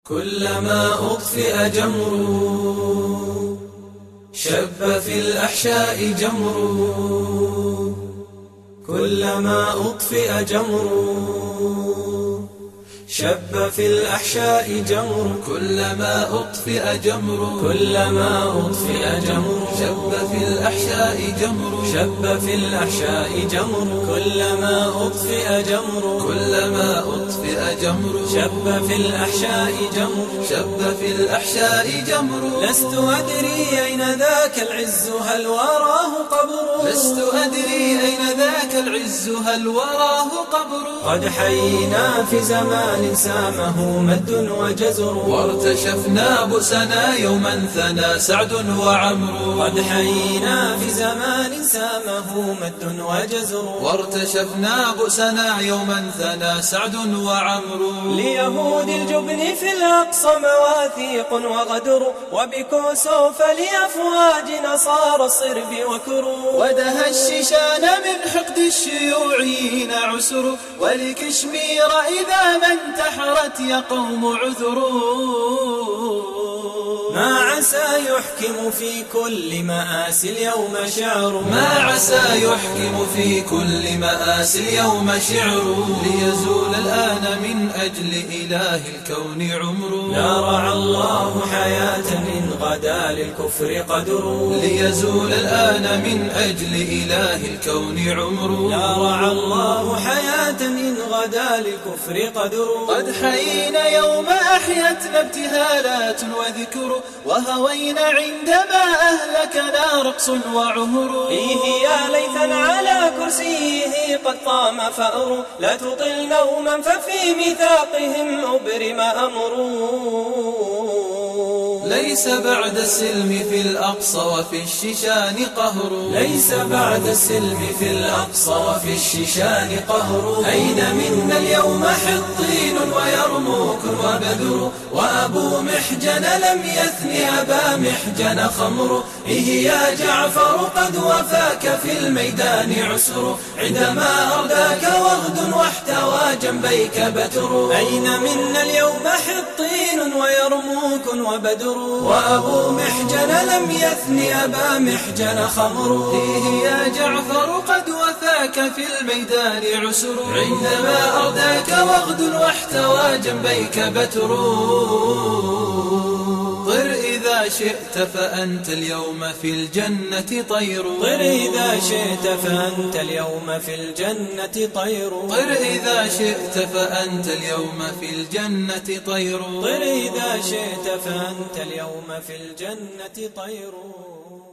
كلما أطفئ جمر شب في الأحشاء جمر. كلما أطفئ جمر شب في الأحشاء جمر. كلما أطفئ جمر كلما أطفئ جمر شب في الأحشاء جمر. شب في الأحشاء جمر كلما أطفئ جمر. كلما أطفئ جمر شب في الأحشاء جمر. شب في الأحشاء جمر. لست أدري أين ذاك العز هل وراه قبر. لست أدري أين ذاك العز هل وراه قبر. قد حيينا في زمان سامه مد وجزر. وارتشفنا بؤسنا يوما ثنى سعد وعمرو. قد حيينا في زمان سامه مد وجزر. وارتشفنا بؤسنا يوما ثنى سعد وعمرو. ليهود الجبن في الأقصى مواثيق وغدر. وبكوسوف لأفواج نصارى الصرب وكروا. ودها الشيشان من حقد الشيوعيين عسر. ولكشمير إذا ما انتحرت يا قوم عذروا. ما عسى يحكم في كل مآسي اليوم شعر. ما عسى يحكم في كل مآسي اليوم شعر. ليزول الآن من أجل إله الكون عمر. لا رعى الله حياة إن غدا للكفر قدر. ليزول الآن من أجل إله الكون عمر. لا رعى الله حياة إن غدا للكفر قدر. قد حيينا يوم أحيتنا ابتهالات وذكر. وهوينا عندما أهلكنا رقص وعهر. فيه يا ليثا على كرسيه قد قام فأر. لا تطل نوما ففي ميثاقهم أبرم أمر. ليس بعد السلم في الأقصى وفي الشيشان قهر. ليس بعد السلم في الأقصى وفي الشيشان قهر. أين منا اليوم حطين ويرموك وبدر. وأبو محجن لم يثني أبا محجن خمر. إيه يا جعفر قد وفاك في الميدان عسر. عندما أرداك وغد واحتوى جنبيك بتر. أين منا اليوم حطين ويرموك وبدر. وأبو محجن لم يثني أبا محجن خمر. فيه يا جعفر قد وفاك في الميدان عسر. عندما أرداك وغد واحتوى جنبيك بتر. طر إذا شئت فأنت اليوم في الجنة طير. طر إذا شئت فأنت اليوم في الجنة طير. طر إذا شئت فأنت اليوم في الجنة طير. طر إذا شئت فأنت اليوم في الجنة طير.